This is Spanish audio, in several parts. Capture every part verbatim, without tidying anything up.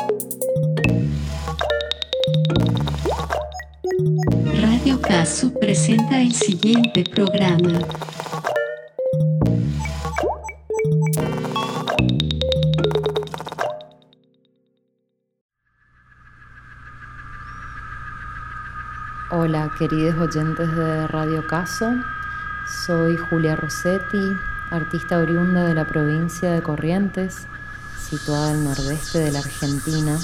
Radio Caso presenta el siguiente programa. Hola, queridos oyentes de Radio Caso. Soy Julia Rossetti, artista oriunda de la provincia de Corrientes, situada al nordeste de la Argentina.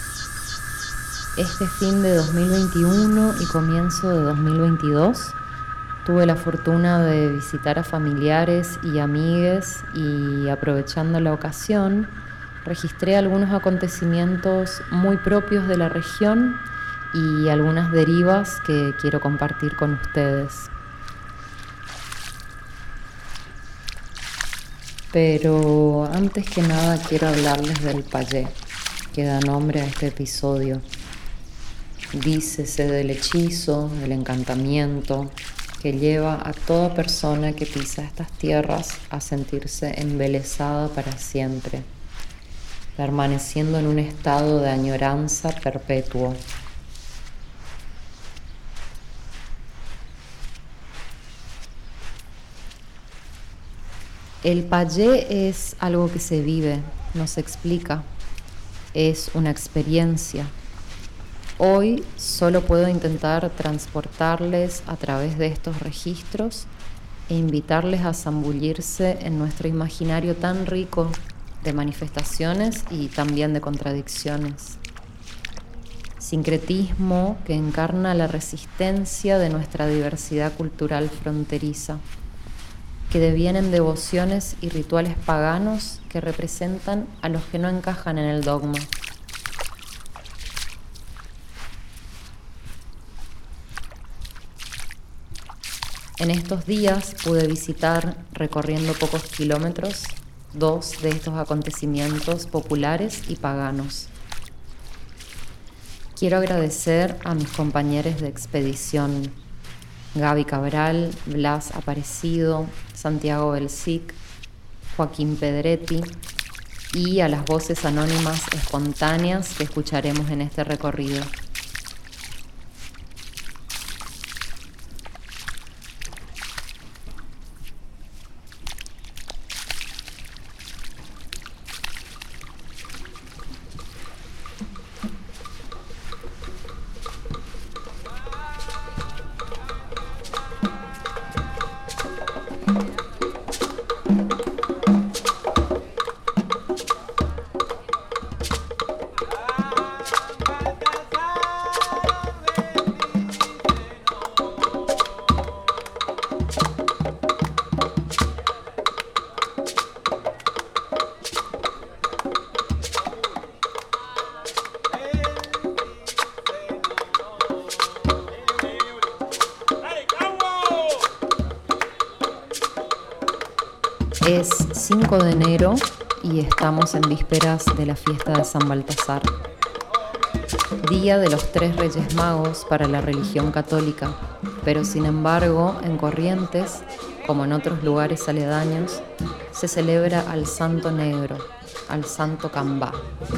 Este fin de dos mil veintiuno y comienzo de dos mil veintidós tuve la fortuna de visitar a familiares y amigues y, aprovechando la ocasión, registré algunos acontecimientos muy propios de la región y algunas derivas que quiero compartir con ustedes. Pero antes que nada quiero hablarles del payé, que da nombre a este episodio. Dícese del hechizo, del encantamiento que lleva a toda persona que pisa estas tierras a sentirse embelesada para siempre, permaneciendo en un estado de añoranza perpetuo. El payé es algo que se vive, no se explica, es una experiencia. Hoy solo puedo intentar transportarles a través de estos registros e invitarles a zambullirse en nuestro imaginario tan rico de manifestaciones y también de contradicciones. Sincretismo que encarna la resistencia de nuestra diversidad cultural fronteriza, que devienen devociones y rituales paganos que representan a los que no encajan en el dogma. En estos días pude visitar, recorriendo pocos kilómetros, dos de estos acontecimientos populares y paganos. Quiero agradecer a mis compañeros de expedición, Gaby Cabral, Blas Aparecido, Santiago Belsic, Joaquín Pedretti, y a las voces anónimas espontáneas que escucharemos en este recorrido. Es cinco de enero y estamos en vísperas de la fiesta de San Baltasar, día de los tres Reyes Magos para la religión católica, pero sin embargo en Corrientes, como en otros lugares aledaños, se celebra al Santo Negro, al Santo Cambá.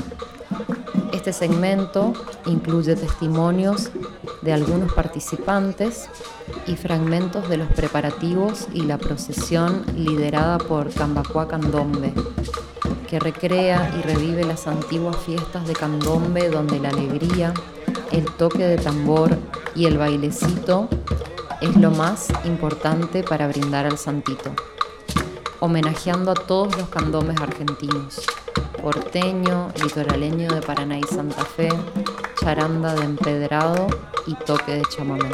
Este segmento incluye testimonios de algunos participantes y fragmentos de los preparativos y la procesión liderada por Cambacuá Candombe, que recrea y revive las antiguas fiestas de candombe donde la alegría, el toque de tambor y el bailecito es lo más importante para brindar al santito, homenajeando a todos los candombes argentinos, porteño, litoraleño de Paraná y Santa Fe, charanda de empedrado y toque de chamamé.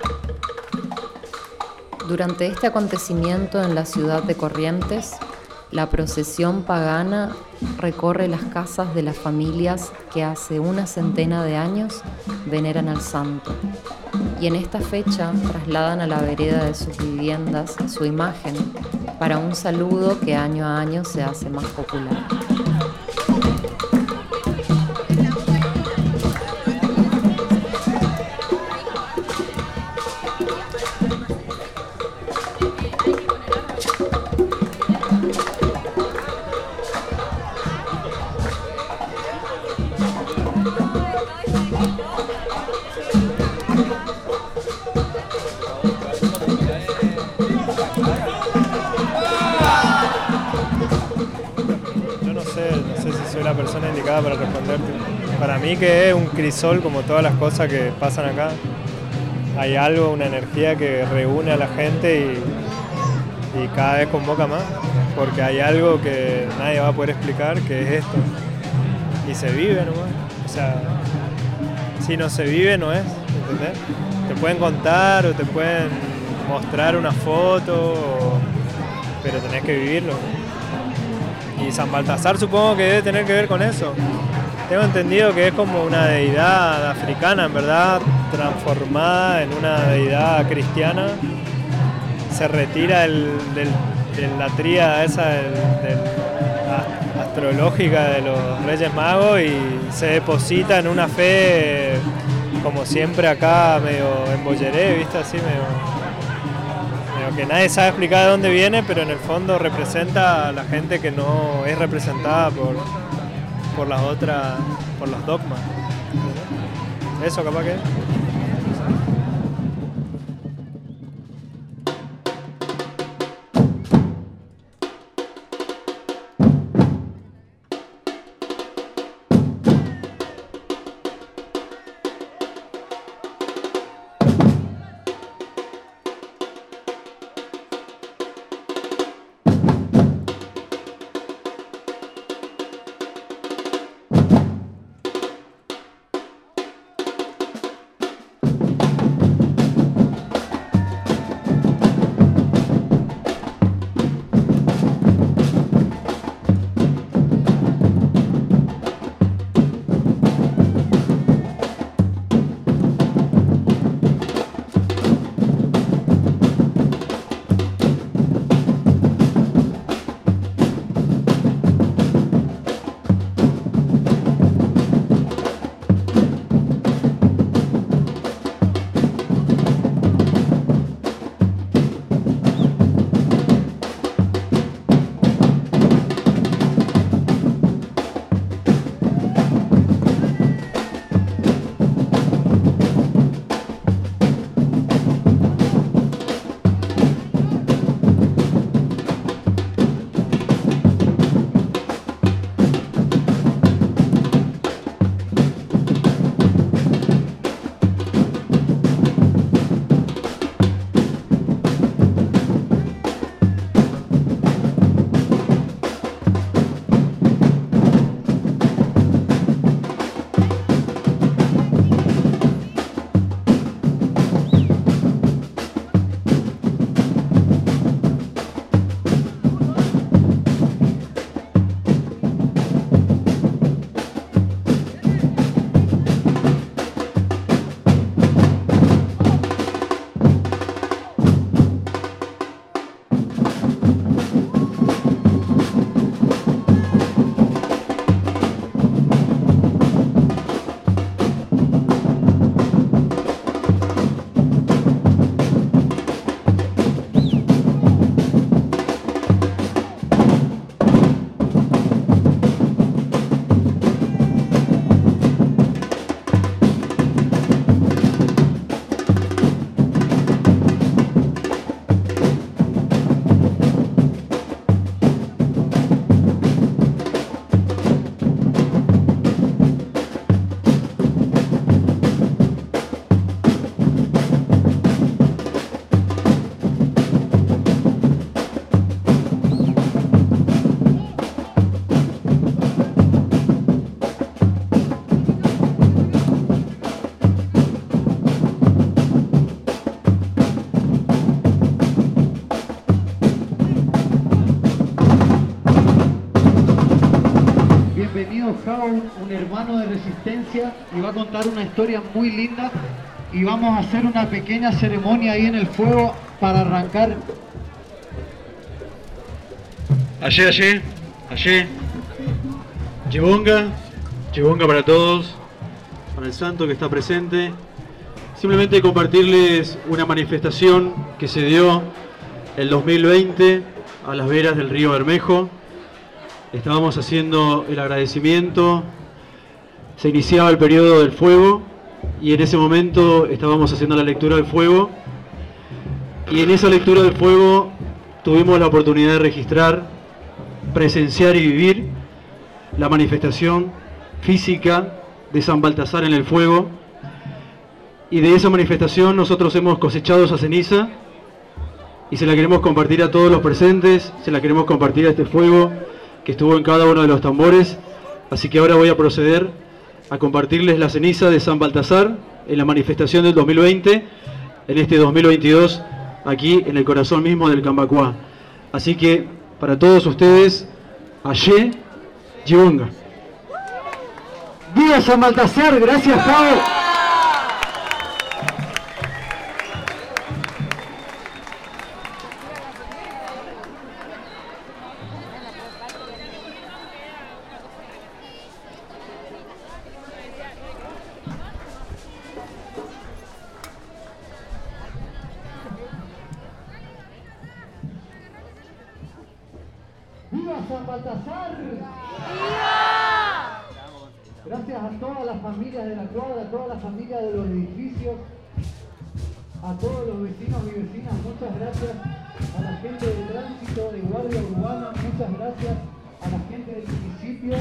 Durante este acontecimiento en la ciudad de Corrientes, la procesión pagana recorre las casas de las familias que hace una centena de años veneran al santo, y en esta fecha trasladan a la vereda de sus viviendas su imagen para un saludo que año a año se hace más popular. La persona indicada para responderte. Para mí, que es un crisol como todas las cosas que pasan acá, hay algo, una energía que reúne a la gente y, y cada vez convoca más, porque hay algo que nadie va a poder explicar, que es esto, y se vive nomás. O sea, si no se vive no es, ¿entendés? Te pueden contar o te pueden mostrar una foto, o, pero tenés que vivirlo. Y San Baltasar supongo que debe tener que ver con eso. Tengo entendido que es como una deidad africana, en verdad, transformada en una deidad cristiana. Se retira el, del, de la tríada esa del, del astrológica de los Reyes Magos y se deposita en una fe, como siempre acá, medio en Bolleré, ¿viste? Así medio... que nadie sabe explicar de dónde viene, pero en el fondo representa a la gente que no es representada por, por las otras, por los dogmas. Eso capaz que es. un, un hermano de Resistencia y va a contar una historia muy linda y vamos a hacer una pequeña ceremonia ahí en el fuego para arrancar. Allé, allé, allé. Yebonga, Yebonga para todos, para el santo que está presente. Simplemente compartirles una manifestación que se dio el dos mil veinte a las veras del río Bermejo. Estábamos haciendo el agradecimiento, se iniciaba el periodo del fuego y en ese momento estábamos haciendo la lectura del fuego y en esa lectura del fuego tuvimos la oportunidad de registrar, presenciar y vivir la manifestación física de San Baltasar en el fuego, y de esa manifestación nosotros hemos cosechado esa ceniza y se la queremos compartir a todos los presentes, se la queremos compartir a este fuego que estuvo en cada uno de los tambores. Así que ahora voy a proceder a compartirles la ceniza de San Baltasar en la manifestación del dos mil veinte, en este dos mil veintidós, aquí en el corazón mismo del Cambacuá. Así que para todos ustedes, Allé, Yebonga. ¡Viva San Baltasar! ¡Gracias, Pablo! ¡Viva San Baltasar! ¡Viva! Gracias a todas las familias de la cuadra, a todas las familias de los edificios, a todos los vecinos y vecinas, muchas gracias. A la gente de tránsito, de guardia urbana, muchas gracias. A la gente del municipio.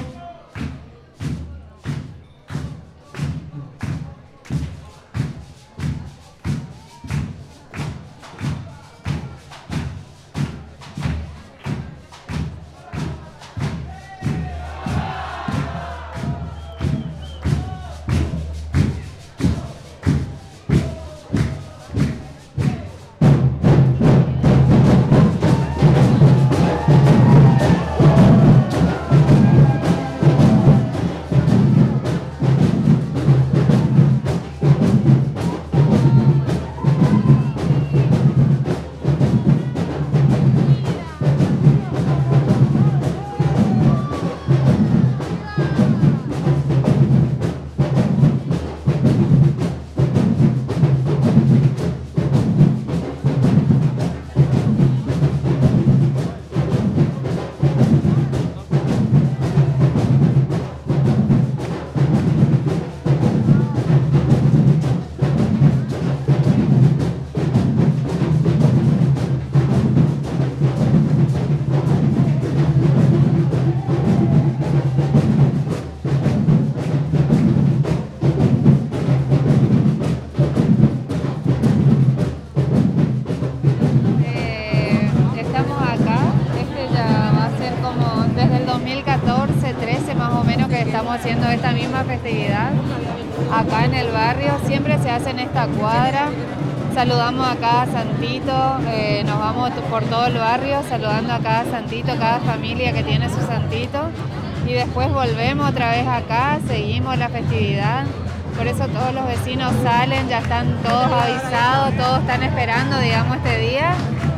Haciendo esta misma festividad acá en el barrio, siempre se hace en esta cuadra. Saludamos a cada santito, eh, nos vamos por todo el barrio saludando a cada santito, cada familia que tiene su santito, y después volvemos otra vez acá, seguimos la festividad. Por eso todos los vecinos salen, ya están todos avisados, todos están esperando, digamos, este día,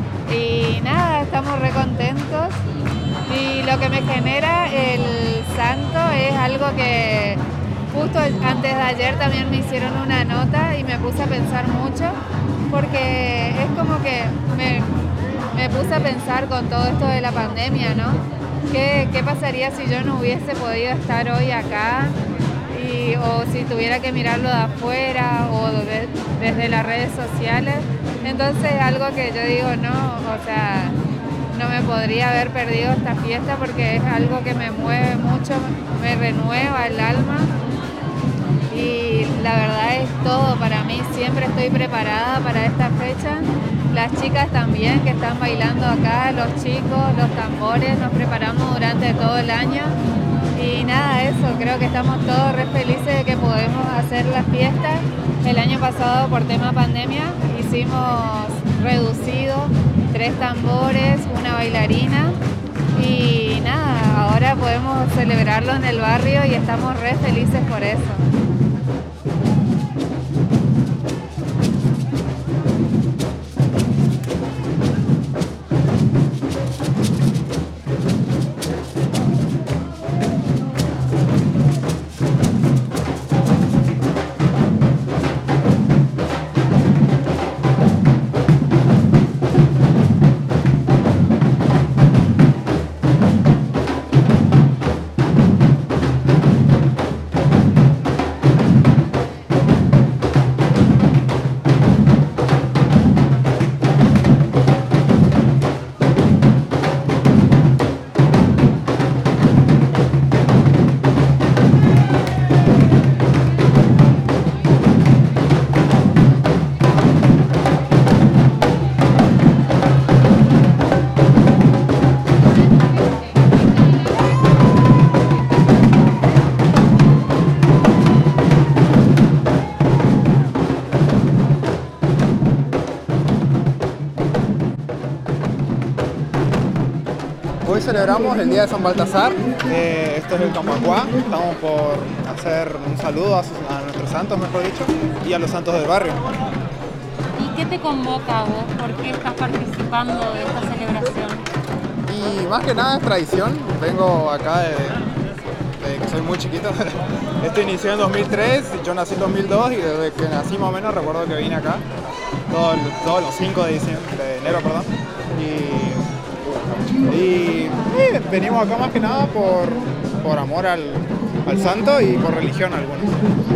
y nada, estamos re contentos. Y lo que me genera el santo es algo que justo antes de ayer también me hicieron una nota y me puse a pensar mucho, porque es como que me, me puse a pensar con todo esto de la pandemia, ¿no? ¿Qué, qué pasaría si yo no hubiese podido estar hoy acá? Y, o si tuviera que mirarlo de afuera o de, desde las redes sociales. Entonces algo que yo digo, no, o sea, no me podría haber perdido esta fiesta porque es algo que me mueve mucho, me renueva el alma y la verdad es todo para mí. Siempre estoy preparada para esta fecha. Las chicas también que están bailando acá, los chicos, los tambores, nos preparamos durante todo el año y nada, eso, creo que estamos todos re felices de que podemos hacer la fiesta. El año pasado por tema pandemia hicimos reducido, tres tambores, una bailarina, y Y nada, ahora podemos celebrarlo en el barrio y estamos re felices por eso. Hoy celebramos el Día de San Baltasar, eh, esto es el Cambacuá, estamos por hacer un saludo a, a nuestros santos, mejor dicho, y a los santos del barrio. ¿Y qué te convoca a vos? ¿Por qué estás participando de esta celebración? Y más que nada es tradición, vengo acá de, de que soy muy chiquito, esto inició en dos mil tres, yo nací en dos mil dos y desde que nací más o menos recuerdo que vine acá todos, todos los cinco de, diciembre, de enero, perdón, y... Y eh, venimos acá más que nada por, por amor al, al santo y por religión algunos.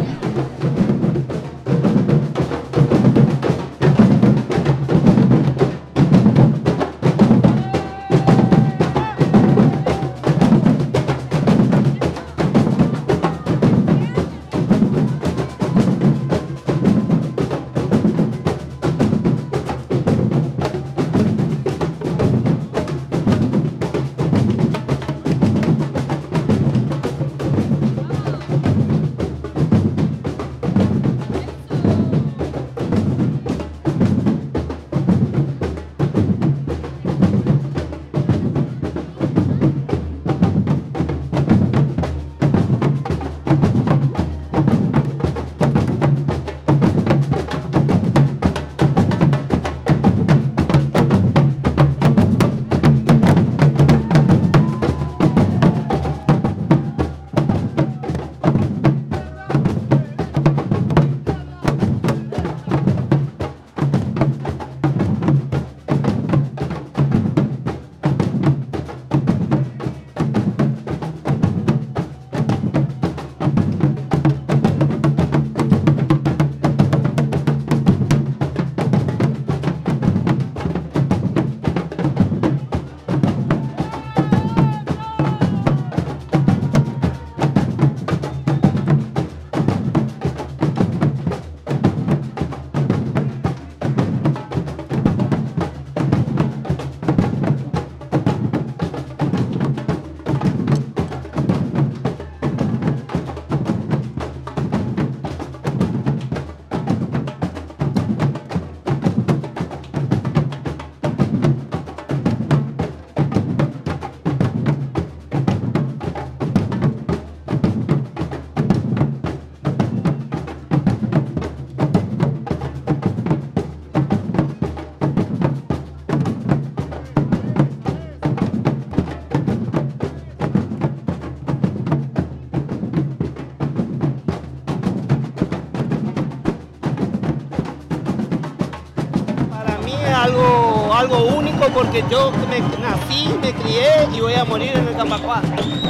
Algo, algo único porque yo me nací, me crié y voy a morir en el Cambacuá.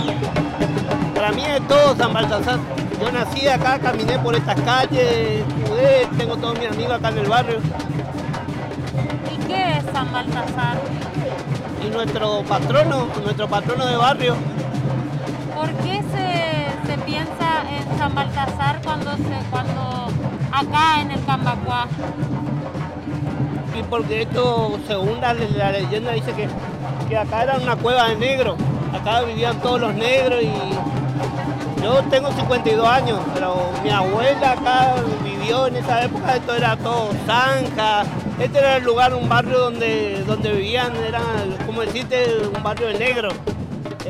Para mí es todo San Baltasar. Yo nací acá, caminé por estas calles, jugué, tengo todos mis amigos acá en el barrio. ¿Y qué es San Baltasar? Y nuestro patrono, nuestro patrono de barrio. ¿Por qué se, se piensa en San Baltasar cuando, se, cuando acá en el Cambacuá? Y porque esto, según la, la leyenda, dice que, que acá era una cueva de negros. Acá vivían todos los negros y yo tengo cincuenta y dos años, pero mi abuela acá vivió en esa época, esto era todo zanja. Este era el lugar, un barrio donde, donde vivían, era, como decirte, un barrio de negros.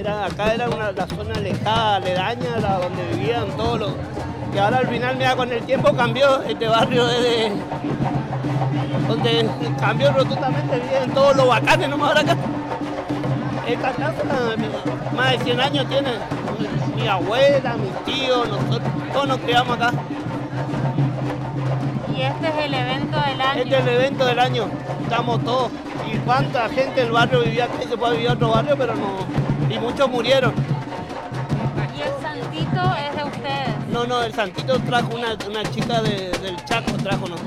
Era, acá era una, la zona alejada, aledaña, la donde vivían todos los... Y ahora al final, mira, con el tiempo cambió, este barrio desde... donde cambió rotundamente, viven todos los bacanes nomás ahora acá. Esta casa, más de cien años tiene. Mi abuela, mis tíos, nosotros, todos nos criamos acá. Y este es el evento del año. Este es el evento del año, estamos todos. Y cuánta gente del barrio vivía aquí, se puede vivir en otro barrio, pero no... Y muchos murieron. ¿Y el santito es de ustedes? No, no, el santito trajo una, una chica de, del Chaco, trajo, no.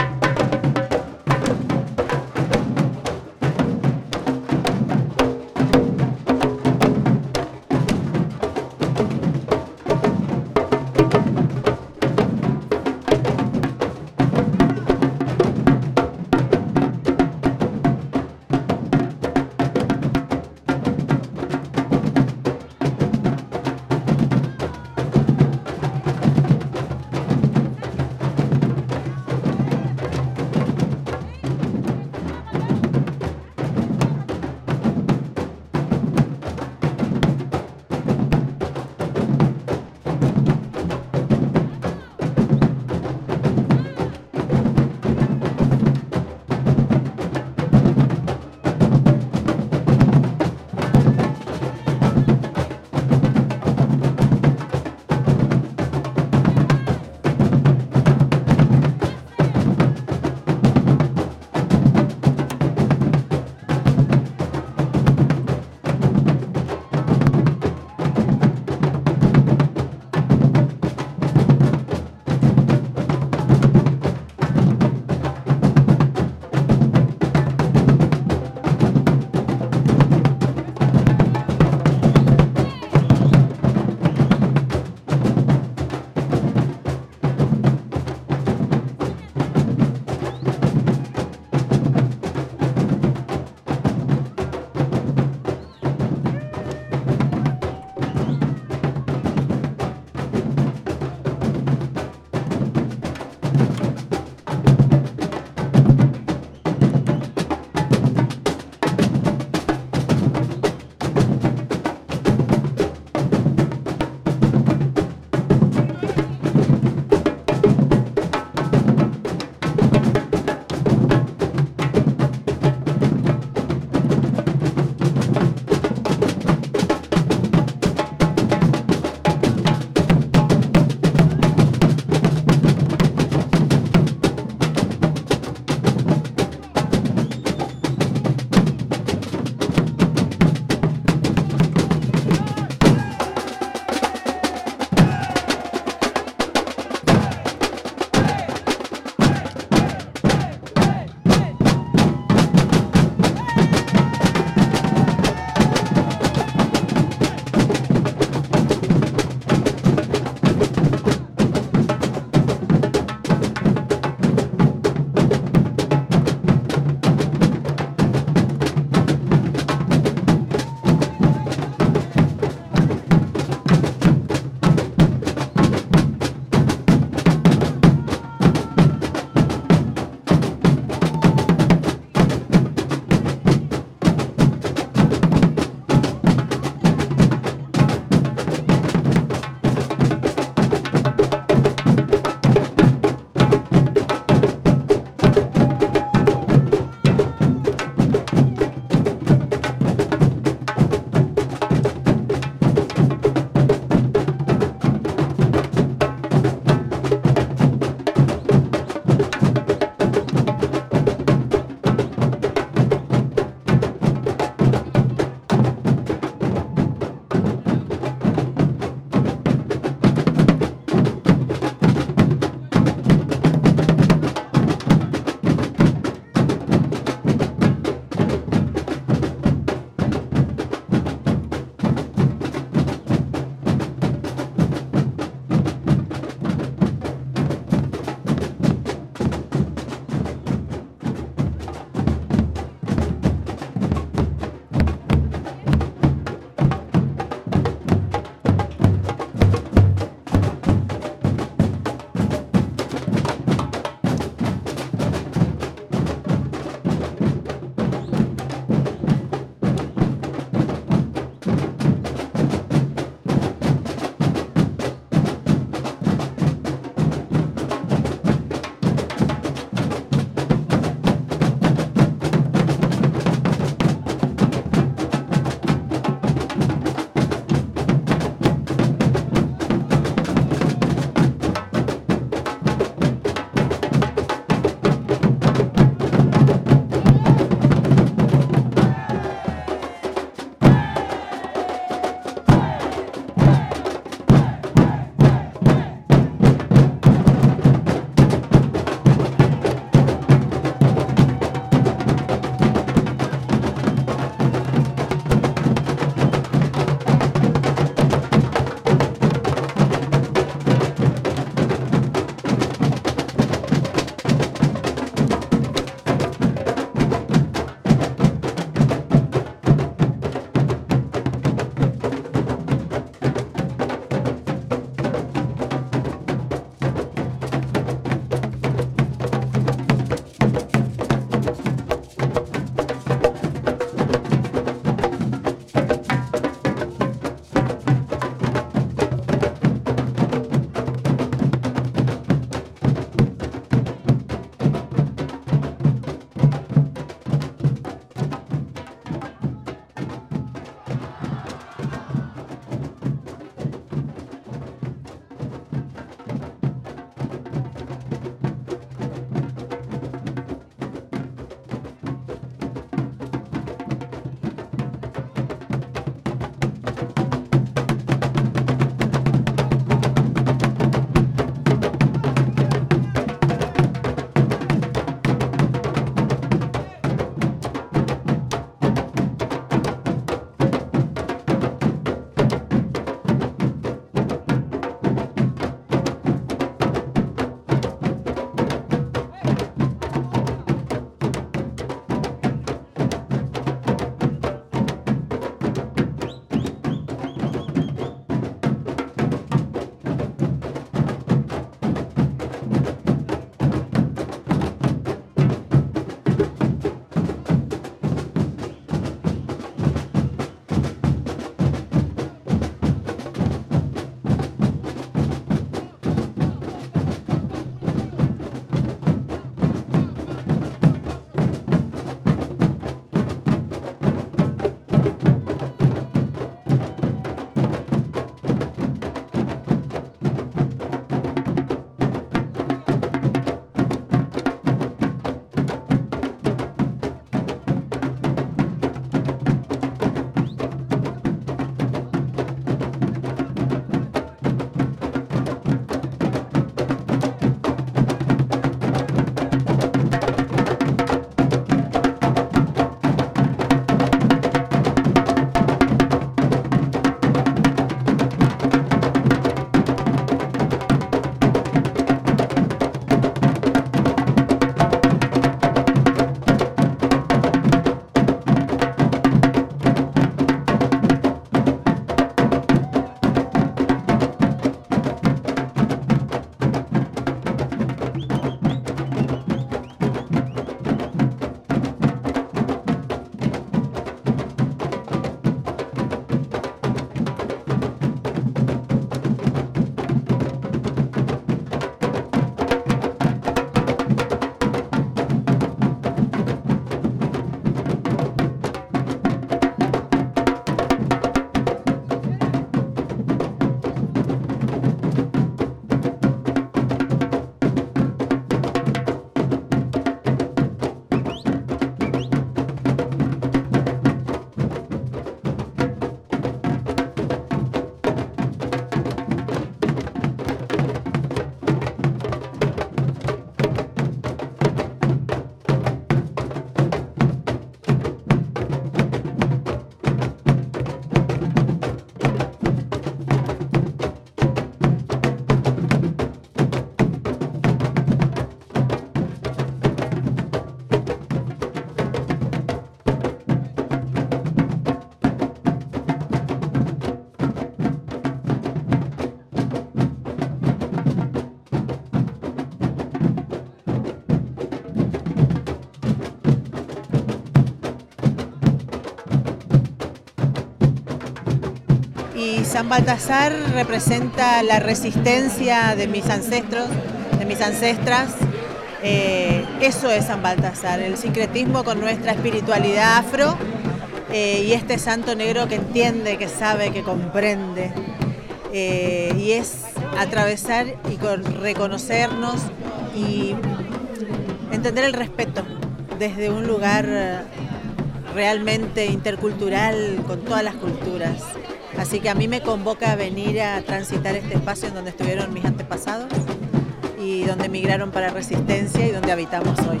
San Baltasar representa la resistencia de mis ancestros, de mis ancestras. Eh, eso es San Baltasar, el sincretismo con nuestra espiritualidad afro eh, y este santo negro que entiende, que sabe, que comprende. Eh, y es atravesar y con, reconocernos y entender el respeto desde un lugar realmente intercultural con todas las culturas. Así que a mí me convoca a venir a transitar este espacio en donde estuvieron mis antepasados y donde emigraron para resistencia y donde habitamos hoy.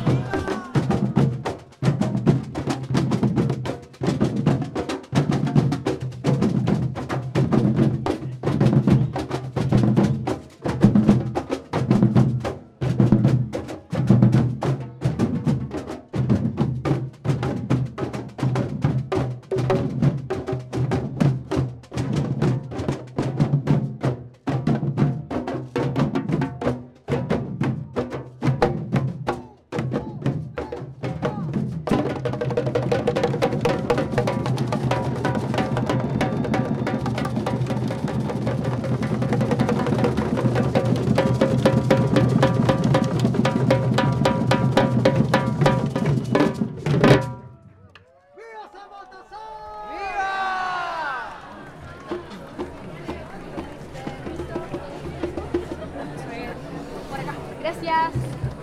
Gracias.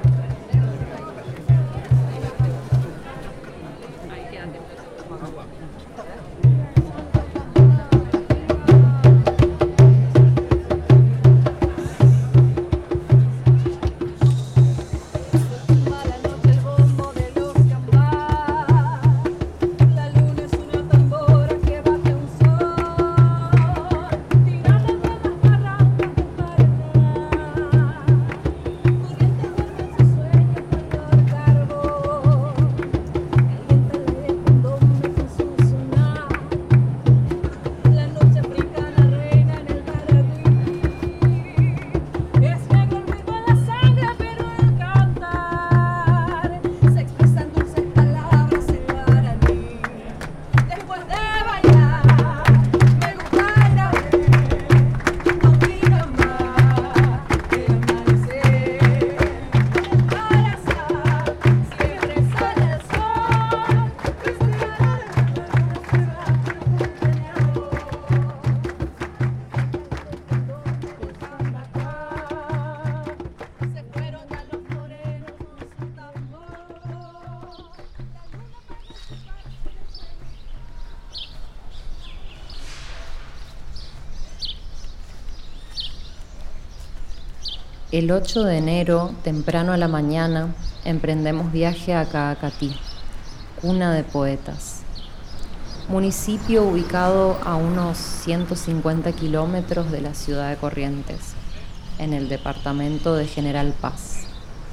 El ocho de enero, temprano a la mañana, emprendemos viaje a Caacatí, cuna de poetas. Municipio ubicado a unos ciento cincuenta kilómetros de la ciudad de Corrientes, en el departamento de General Paz.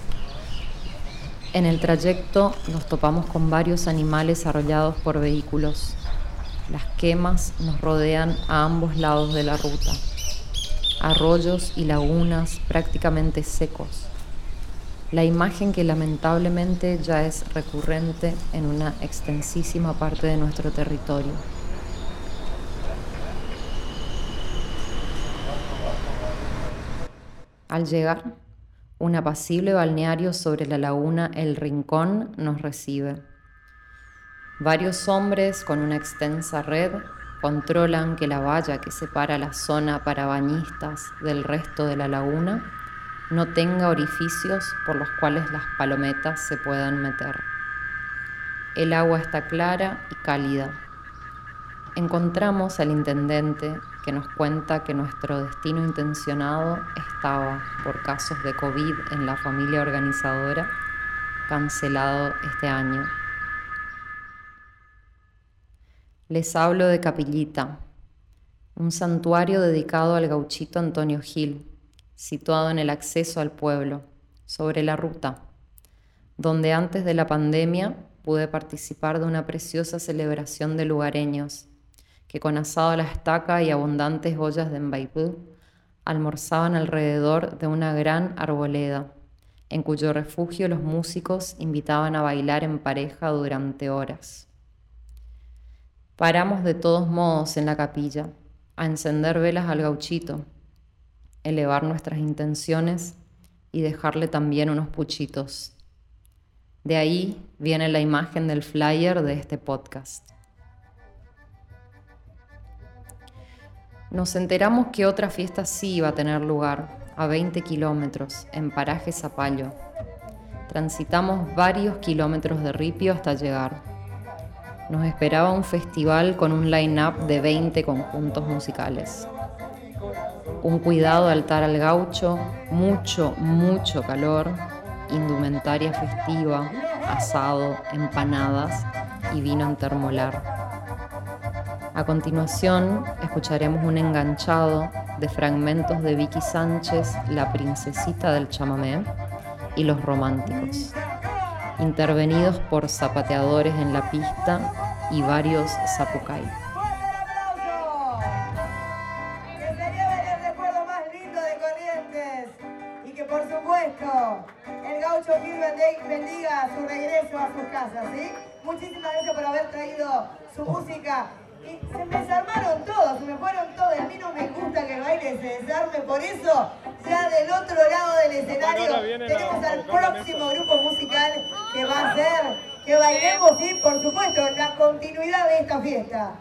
En el trayecto nos topamos con varios animales arrollados por vehículos. Las quemas nos rodean a ambos lados de la ruta. Arroyos y lagunas prácticamente secos. La imagen que lamentablemente ya es recurrente en una extensísima parte de nuestro territorio. Al llegar, un apacible balneario sobre la laguna El Rincón nos recibe. Varios hombres con una extensa red controlan que la valla que separa la zona para bañistas del resto de la laguna no tenga orificios por los cuales las palometas se puedan meter. El agua está clara y cálida. Encontramos al intendente que nos cuenta que nuestro destino intencionado estaba, por casos de COVID en la familia organizadora, cancelado este año. Les hablo de Capillita, un santuario dedicado al gauchito Antonio Gil, situado en el acceso al pueblo, sobre la ruta, donde antes de la pandemia pude participar de una preciosa celebración de lugareños, que con asado a la estaca y abundantes ollas de embaipú, almorzaban alrededor de una gran arboleda, en cuyo refugio los músicos invitaban a bailar en pareja durante horas. Paramos de todos modos en la capilla, a encender velas al gauchito, elevar nuestras intenciones y dejarle también unos puchitos. De ahí viene la imagen del flyer de este podcast. Nos enteramos que otra fiesta sí iba a tener lugar, a veinte kilómetros, en Paraje Zapallo. Transitamos varios kilómetros de ripio hasta llegar. Nos esperaba un festival con un line-up de veinte conjuntos musicales. Un cuidado altar al gaucho, mucho, mucho calor, indumentaria festiva, asado, empanadas y vino en termolar. A continuación, escucharemos un enganchado de fragmentos de Vicky Sánchez, La princesita del chamamé, y Los románticos, intervenidos por zapateadores en la pista y varios zapucay. Que se lleven el recuerdo más lindo de Corrientes y que por supuesto el gaucho Gil bendiga su regreso a sus casas, ¿sí? Muchísimas gracias por haber traído su música. Y se me desarmaron todos, se me fueron todos. A mí no me gusta que el baile se desarme, por eso ya del otro lado del escenario tenemos al próximo grupo musical que va a ser que bailemos y por supuesto la continuidad de esta fiesta.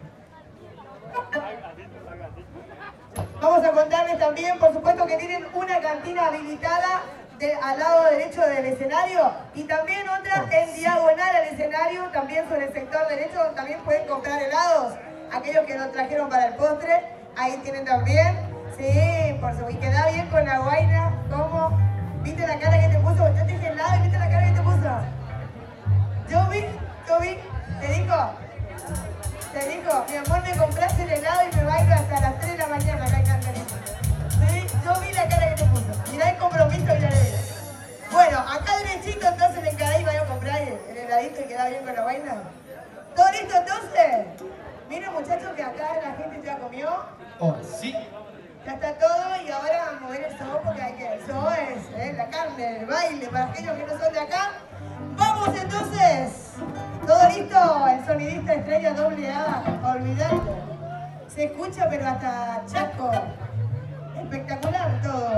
Vamos a contarles también, por supuesto, que tienen una cantina habilitada de, al lado derecho del escenario y también otra en diagonal al escenario, también sobre el sector derecho, donde también pueden comprar helados. Aquellos que lo trajeron para el postre, ahí tienen también. Sí, por supuesto. Y queda bien con la guaina. ¿Cómo? ¿Viste la cara que te puso? Yo te dije helado y ¿viste la cara que te puso? Yo vi, yo vi. ¿Te dijo? Te dijo, mi amor, me compraste el helado y me bailo hasta las tres de la mañana acá en Cantarito. Sí, yo vi la cara que te puso. Mirá el compromiso y la alegría. Bueno, acá derechito entonces le encaré y vaya a comprar el, el heladito y queda bien con la vaina. ¿Todo listo entonces? Miren muchachos que acá la gente ya comió. Oh, sí. Ya está todo y ahora vamos a mover el zoo porque hay que, el zoo es eh, la carne, el baile, para aquellos que no son de acá. Vamos entonces. ¿Todo listo? El sonidista estrella doble A, olvidate. Se escucha pero hasta Chaco. Espectacular todo.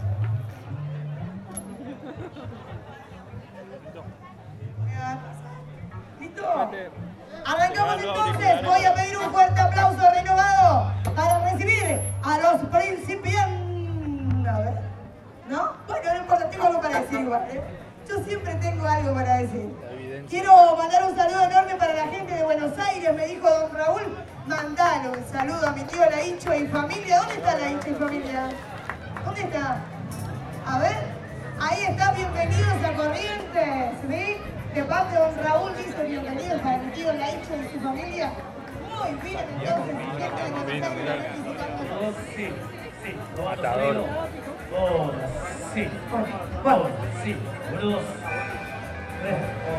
¿Listo? Arrancamos entonces. Voy a pedir un fuerte aplauso renovado para recibir a los principiantes. A ver. ¿No? Bueno, no importa, tengo algo para decir igual, ¿eh? Yo siempre tengo algo para decir. Quiero mandar un saludo enorme para la gente de Buenos Aires, me dijo don Raúl. Mandalo un saludo a mi tío Laincho y familia. ¿Dónde está Laincho y familia? ¿Dónde está? A ver. Ahí está, bienvenidos a Corrientes, ¿sí? De parte de don Raúl dice bienvenidos a mi tío Laincho y su familia. Muy bien, entonces, gente de Buenos Aires visitando. Oh, sí, sí. Matador. Oh, sí. Bueno. Oh, sí. Uno, dos, tres,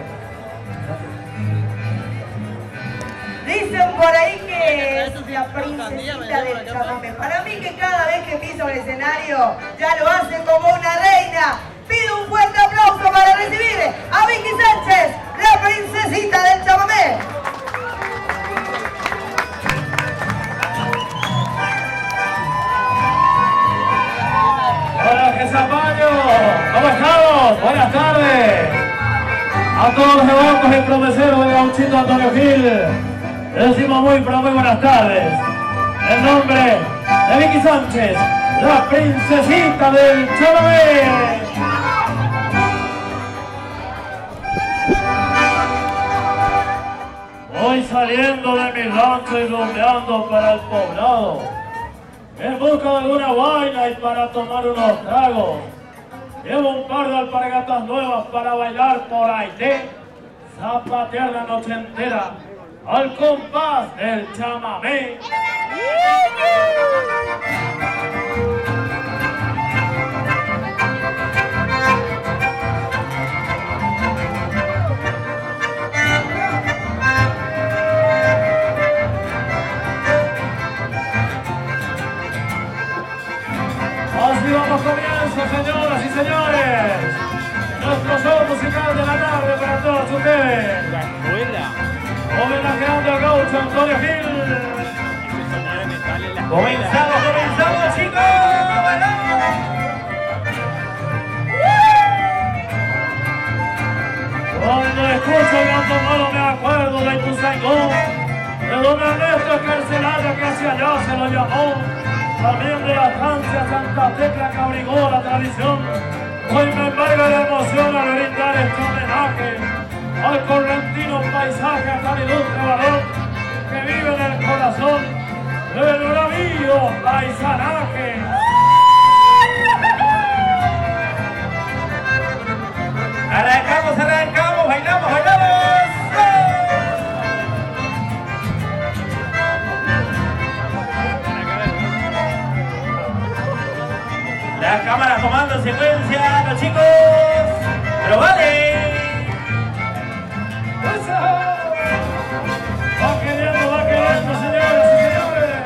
Dicen por ahí que es la princesita del chamamé. Para mí que cada vez que piso el escenario ya lo hace como una reina. Pido un fuerte aplauso para recibir a Vicky Sánchez, la princesita del chamamé. Hola, que Zapallo. ¿Cómo estamos? Buenas tardes. A todos los devotos y promesero del gauchito Antonio Gil, le decimos muy, pero muy buenas tardes. En nombre de Vicky Sánchez, la princesita del chamamé. Voy saliendo de mi rancho y rumbeando para el poblado, en busca de alguna guaina y para tomar unos tragos. Llevo un par de alpargatas nuevas para bailar por aire, zapatear la noche entera al compás del chamamé. Así vamos comienzo, señoras y señores. Nuestro show musical de la tarde para todos ustedes. La escuela. Homenajeando al gaucho Antonio Gil. Comenzamos, comenzamos, chicos. Cuando escucho el canto malo me acuerdo de Ituzaingó, de don Ernesto Escarcelada que hacia allá se lo llamó, también de la estancia Santa Tecla que abrigó la tradición. Hoy me embarga la emoción al brindar este homenaje al correntino paisaje, hasta el ilustre varón que vive en el corazón del bravío paisanaje. Arrancamos, arrancamos, bailamos, bailamos. Las cámaras tomando secuencia, los chicos. Pero vale. Va queriendo, va queriendo, señores y señores.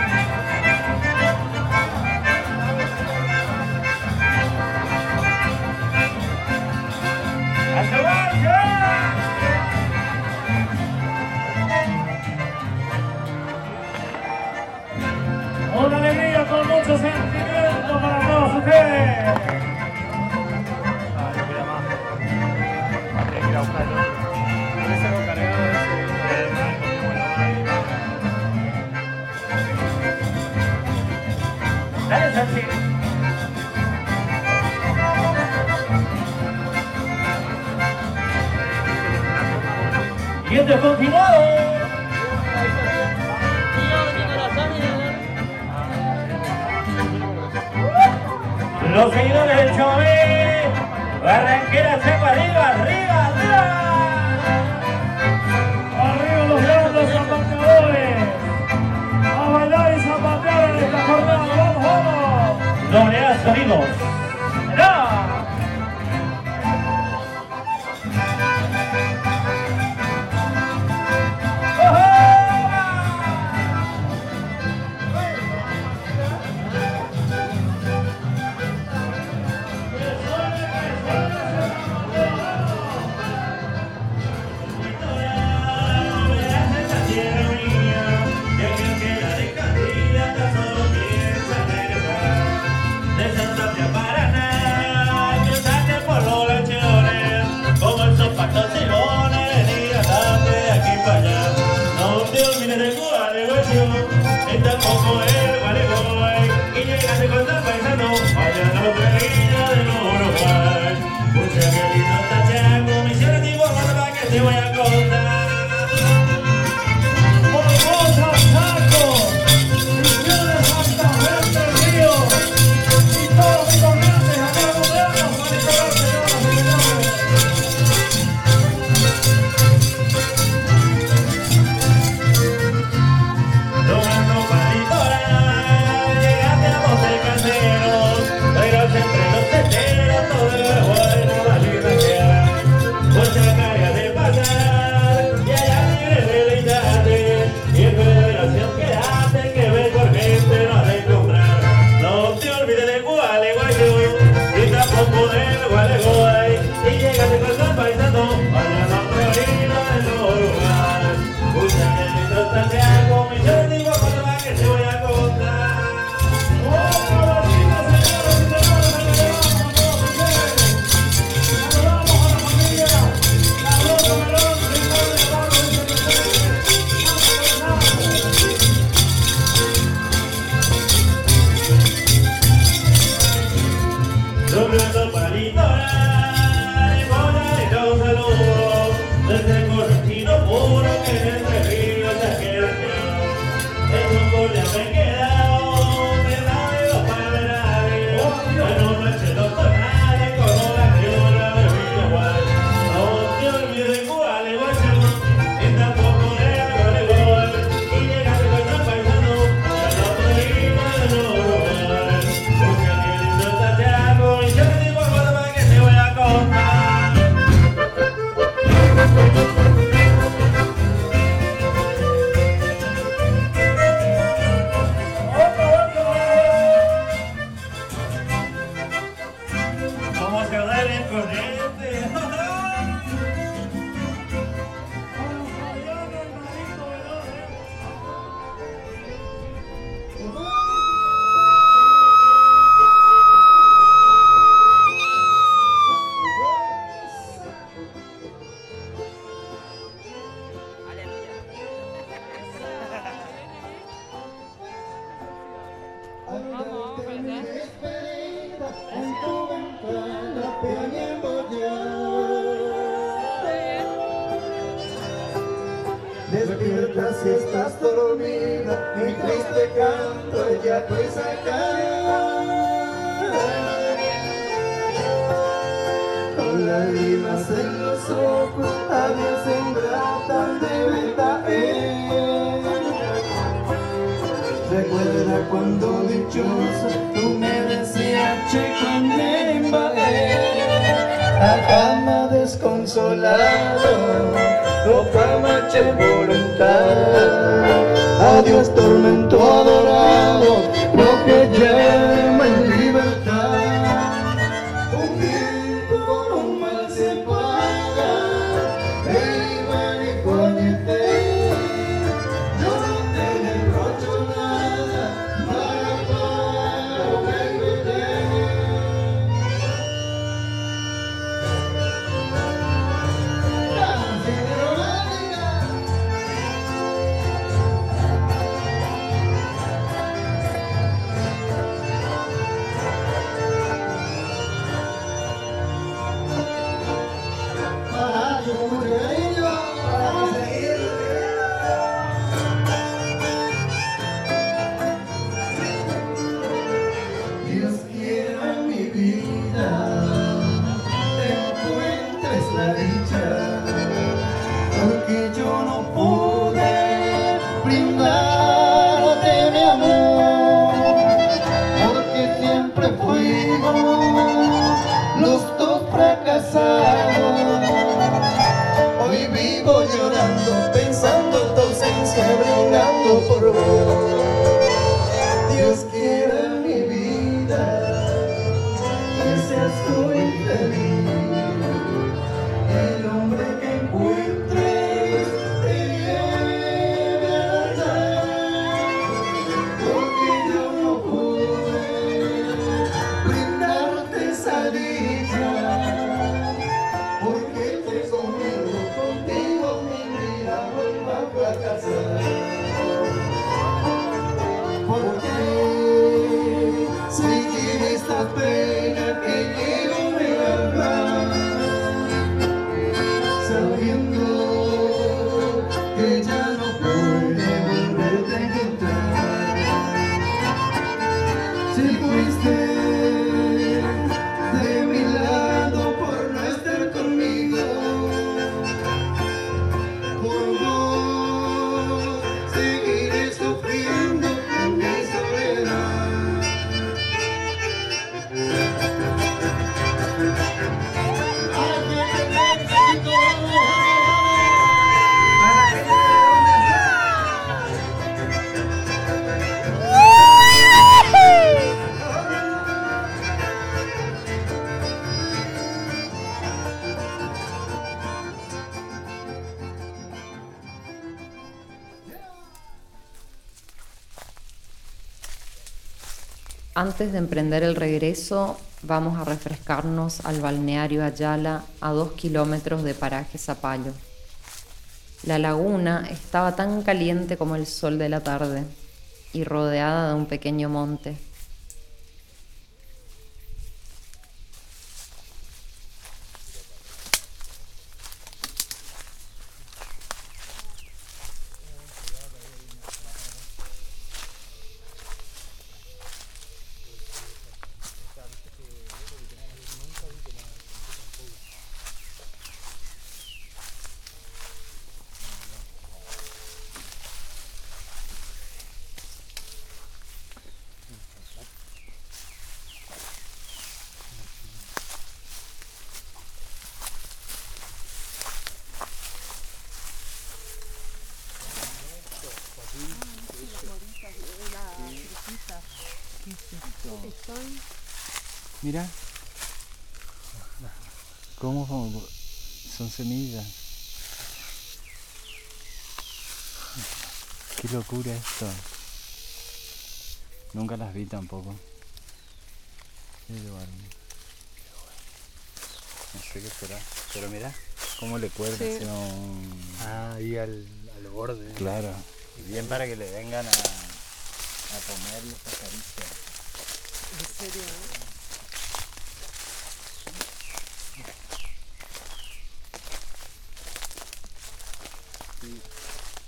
Una alegría con mucho sentimiento para todos ustedes. Dale, Santi. Y esto es continuado. Los seguidores del Chomé, Barranquera, Chaco, arriba, arriba, arriba. Arriba los grandes zapateadores. A bailar y zapatear en esta jornada. Vamos, vamos. Doble A sonidos. ¡No! Te voy a contar. Mucha cara de pasar. Despierta si estás dormida, mi triste canto ya pues acá. Con lágrimas en los ojos, adiós ingrata de verdad. Recuerda cuando dichosa tú me decías che con a cama desconsolado, no cama che voluntad. Adiós tormento adorado, lo que llama en libertad. Un tiempo con un mal se paga, el mariconete. Yo no te derrocho nada, para pago vengote. Dios quiera en mi vida encuentres la dicha, porque yo no pude brindarte mi amor, porque siempre fuimos los dos fracasados. Hoy vivo llorando, pensando en tu ausencia, brindando por vos. Dios quiera en mi vida que seas tú infeliz. El hombre que encuentres te lleve allá, porque yo no pude brindarte esa dicha, porque te conmigo, contigo mi vida vuelva a fracasar. Porque seguir esta pena que llevo en el alma, sabiendo que ya no puede volverte a encontrar. Si fuiste de mi lado por no estar conmigo, por vos seguiré sufriendo en mi soledad. Antes de emprender el regreso, vamos a refrescarnos al balneario Ayala, a dos kilómetros de Paraje Zapallo. La laguna estaba tan caliente como el sol de la tarde y rodeada de un pequeño monte. Mira, cómo son semillas. Qué locura esto. Nunca las vi tampoco. Qué bueno. No sé qué será. Pero mira cómo le cuelga. Sí. Un... Ah, ahí al, al borde. Claro. Y bien para que le vengan a, a comer los pajaricios. ¿En serio? Sí.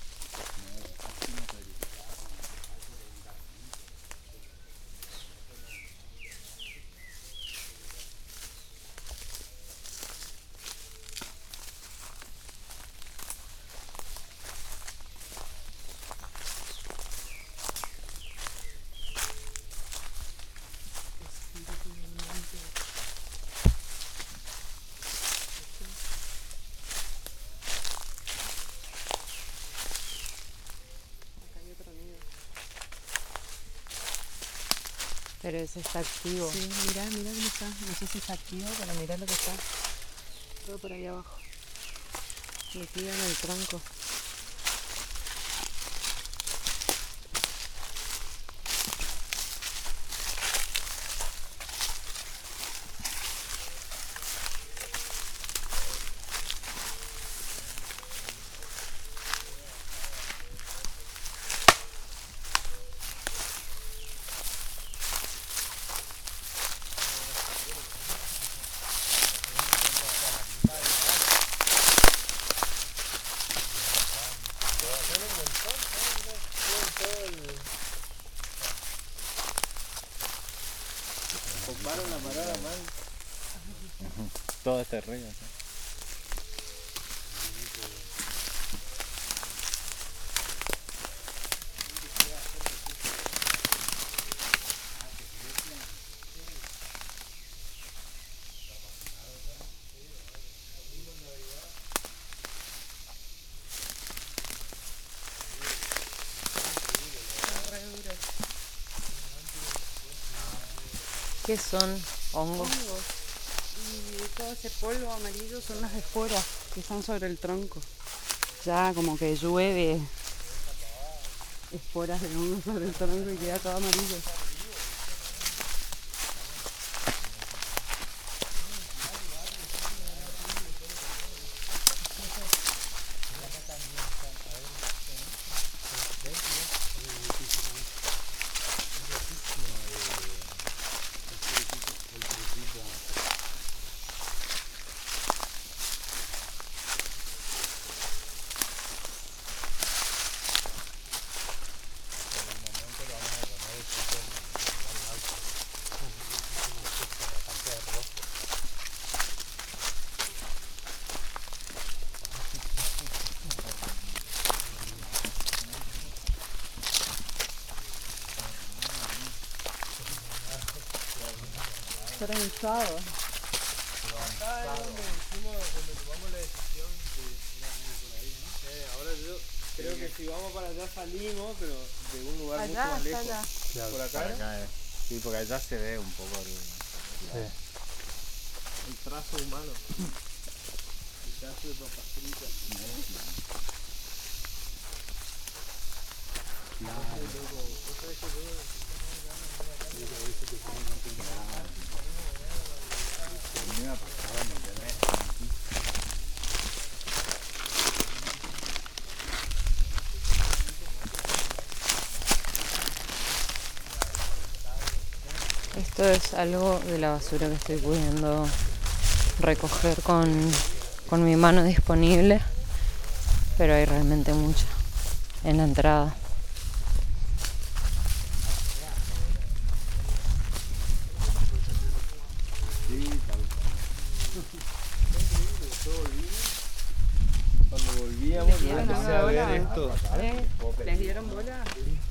Pero ese está activo. Sí, mirá, mirá cómo está. No sé si está activo, pero mirá lo que está. Todo por ahí abajo. Metido en el tronco. Ocuparon la parada mal. Todo este río. ¿Sí? ¿Qué son? ¿Hongos? Hongos. Y todo ese polvo amarillo son las esporas que están sobre el tronco. Ya como que llueve esporas de hongos sobre el tronco y queda todo amarillo. Trenzado. Acá es donde hicimos, donde tomamos la decisión de ir a por ahí, ¿no? Eh, ahora yo creo que si vamos para allá salimos, pero de un lugar Allá, mucho más lejos. allá. Claro. Por acá, Acá es. Sí, porque allá se ve un poco el, Sí. el trazo humano. El trazo de papas fritas. Esto es algo de la basura que estoy pudiendo recoger con, con mi mano disponible, pero hay realmente mucha en la entrada. Cuando volvíamos, yo empecé a ver esto. ¿Eh? ¿Les dieron bola?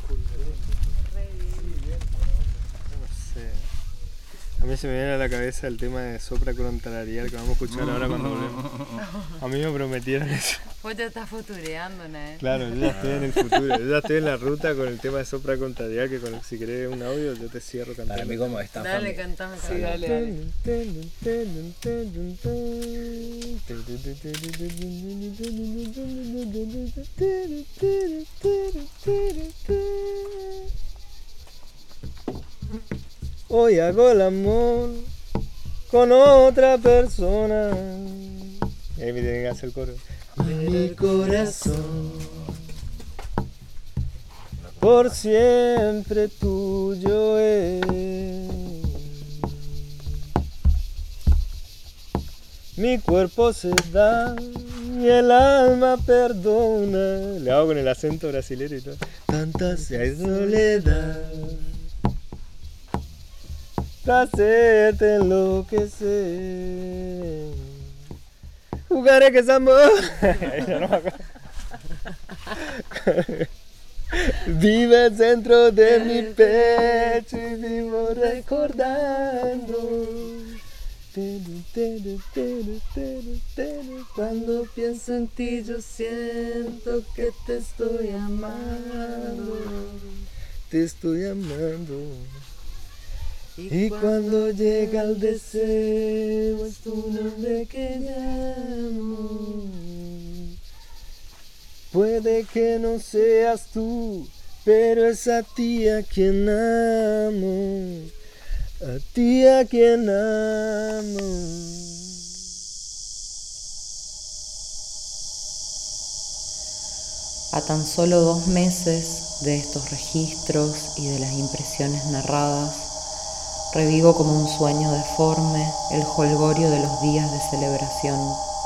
A mí se me viene a la cabeza el tema de supracorontalarial que vamos a escuchar ahora cuando volvemos. A mí me prometieron eso. Vos te estás futureando, ¿no? Claro, yo ya estoy en el futuro, yo ya estoy en la ruta con el tema de supracorontalarial, que con, si querés un audio yo te cierro cantando. Para mí como está. Dale, cantame. Sí, dale, dale. Hoy hago el amor con otra persona. Y ahí me tienen que hacer el coro. Mi corazón por siempre tuyo es. Mi cuerpo se da y el alma perdona. Le hago con el acento brasilero y todo. Tantas hay soledad. Para hacerte enloquecer. Jugaré que es amor. Vive dentro de mi pecho y vivo recordando. Cuando pienso en ti yo siento que te estoy amando. Te estoy amando. Y cuando llega el deseo es tu nombre que llamo. Puede que no seas tú, pero es a ti a quien amo, a ti a quien amo. A tan solo dos meses de estos registros y de las impresiones narradas, revivo como un sueño deforme el jolgorio de los días de celebración.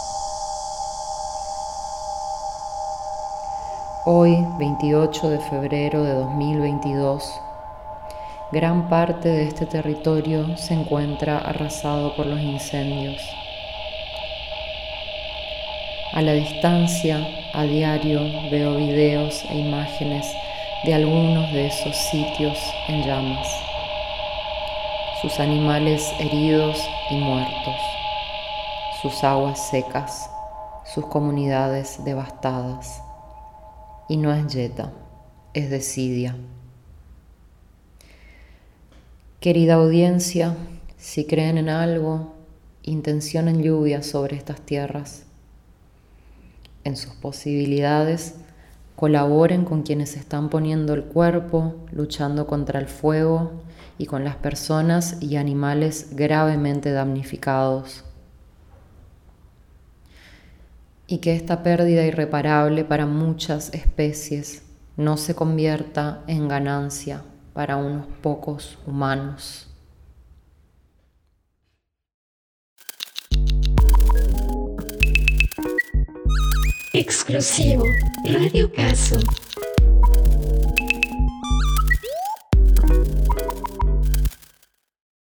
Hoy, veintiocho de febrero de dos mil veintidós, gran parte de este territorio se encuentra arrasado por los incendios. A la distancia, a diario, veo videos e imágenes de algunos de esos sitios en llamas, sus animales heridos y muertos, sus aguas secas, sus comunidades devastadas. Y no es Yeta, es desidia. Querida audiencia, si creen en algo, intencionen lluvia sobre estas tierras. En sus posibilidades, colaboren con quienes están poniendo el cuerpo, luchando contra el fuego y con las personas y animales gravemente damnificados. Y que esta pérdida irreparable para muchas especies no se convierta en ganancia para unos pocos humanos. Exclusivo Radio Caso.